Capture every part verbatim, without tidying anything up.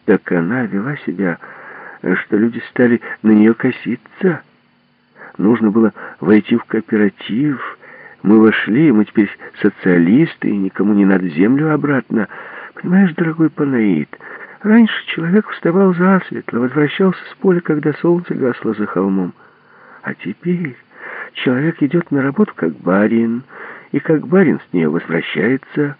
Так она вела себя, что люди стали на нее коситься. Нужно было войти в кооператив. Мы вошли, и мы теперь социалисты, и никому не надо землю обратно. Понимаешь, дорогой Панаид, раньше человек вставал засветло, возвращался с поля, когда солнце гасло за холмом. А теперь человек идет на работу как барин, и как барин с нее возвращается.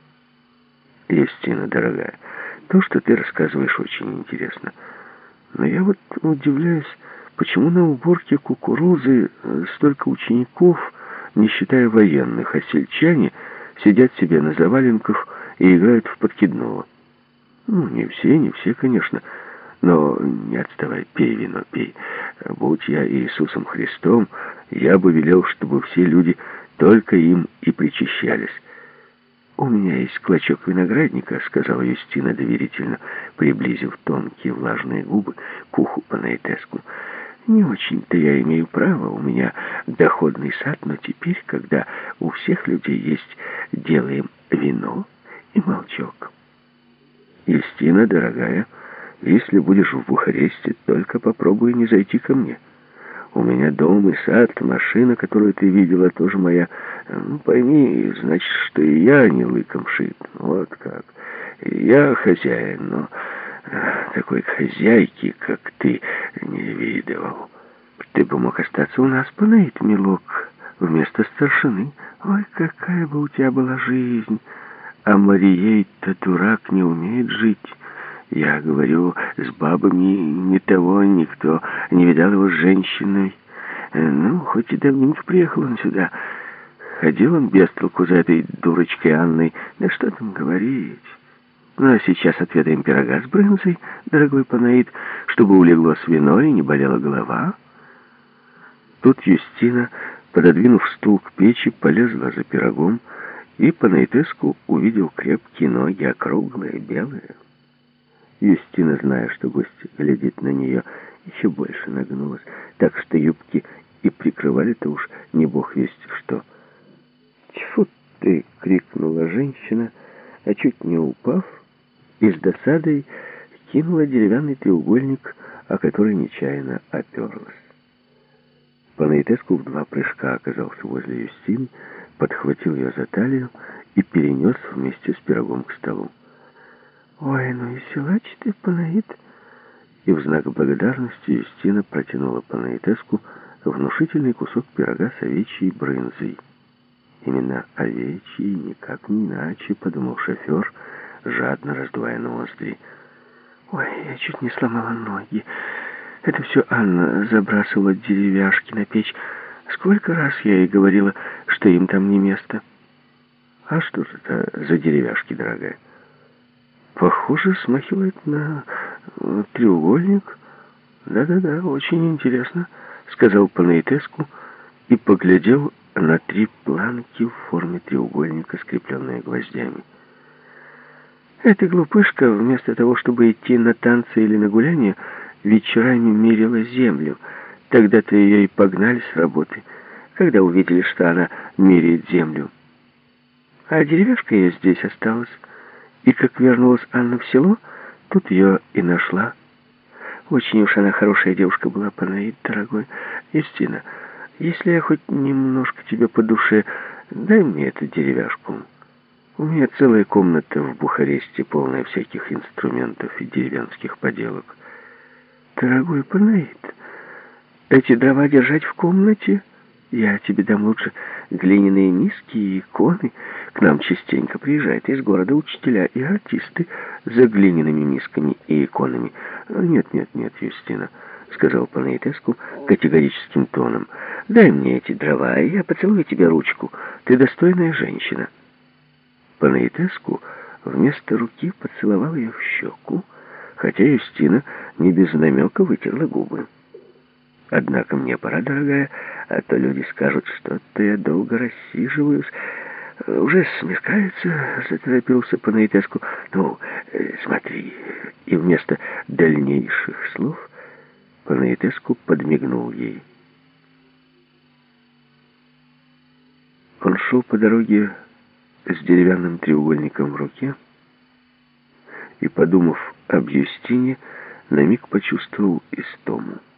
Юстина, дорогая, то, что ты рассказываешь, очень интересно. Но я вот удивляюсь, почему на уборке кукурузы столько учеников, не считая военных, а сельчане сидят себе на заваленках и играют в подкидного. Ну, не все, не все, конечно, но не отставай, пей вино, пей. Будь я Иисусом Христом, я бы велел, чтобы все люди только им и причащались. «У меня есть клочок виноградника», — сказала Юстина доверительно, приблизив тонкие влажные губы к уху Панаитеску. «Не очень-то я имею право, у меня доходный сад, но теперь, когда у всех людей есть, делаем вино и молчок». «Юстина, дорогая, если будешь в Бухаресте, только попробуй не зайти ко мне. У меня дом и сад, машина, которую ты видела, тоже моя. Ну, пойми, значит, что и я не лыком шит. Вот как. Я хозяин, но такой хозяйки, как ты, не видывал. Ты бы мог остаться у нас, Панаид, милок, вместо старшины. Ой, какая бы у тебя была жизнь. А Марией-то дурак не умеет жить. Я говорю, с бабами ни того никто не видал его с женщиной. Ну, хоть и давненько приехал он сюда. Ходил он без толку за этой дурочкой Анной. Да что там говорить. Ну, а сейчас отведаем пирога с брынзой, дорогой Панаид, чтобы улеглось вино и не болела голова. Тут Юстина, пододвинув стул к печи, полезла за пирогом, и Панаитеску увидел крепкие ноги, округлые, белые. Юстина, зная, что гость глядит на нее, еще больше нагнулась, так что юбки и прикрывали-то уж не бог весть что. «Тьфу ты!» — крикнула женщина, а чуть не упав, и с досадой кинула деревянный треугольник, о который нечаянно оперлась. Панаитеску в два прыжка оказался возле Юстины, подхватил ее за талию и перенес вместе с пирогом к столу. «Ой, ну и силач ты, Панаид!» И в знак благодарности Юстина протянула Панаитеску внушительный кусок пирога с овечьей брынзой. Именно овечьей, никак не иначе, подумал шофер, жадно раздувая ноздри. «Ой, я чуть не сломала ноги. Это все Анна забрасывала деревяшки на печь. Сколько раз я ей говорила, что им там не место». «А что же это за деревяшки, дорогая?» «Похоже, смахивает на треугольник». «Да-да-да, очень интересно», — сказал Панаитеску и поглядел на три планки в форме треугольника, скрепленные гвоздями. «Эта глупышка, вместо того, чтобы идти на танцы или на гуляние, вечерами мерила землю. Тогда-то ее и погнали с работы, когда увидели, что она меряет землю. А деревяшка ее здесь осталась. И как вернулась Анна в село, тут ее и нашла. Очень уж она хорошая девушка была, Панаид, дорогой. Юстина, если я хоть немножко тебе по душе, дай мне эту деревяшку. У меня целая комната в Бухаресте, полная всяких инструментов и деревенских поделок. Дорогой Панаид, эти дрова держать в комнате? Я тебе дам лучше глиняные миски и иконы. К нам частенько приезжают из города учителя и артисты за глиняными мисками и иконами. Нет, нет, нет, Юстина, сказал Панаитеску категорическим тоном. Дай мне эти дрова, и я поцелую тебе ручку. Ты достойная женщина. Панаитеску вместо руки поцеловал ее в щеку, хотя Юстина не без намека вытерла губы. «Однако мне пора, дорогая, а то люди скажут, что-то я долго рассиживаюсь. Уже смеркается», — заторопился Панаитеску. «Ну, смотри». И вместо дальнейших слов Панаитеску подмигнул ей. Он шел по дороге с деревянным треугольником в руке и, подумав об Юстине, на миг почувствовал истому.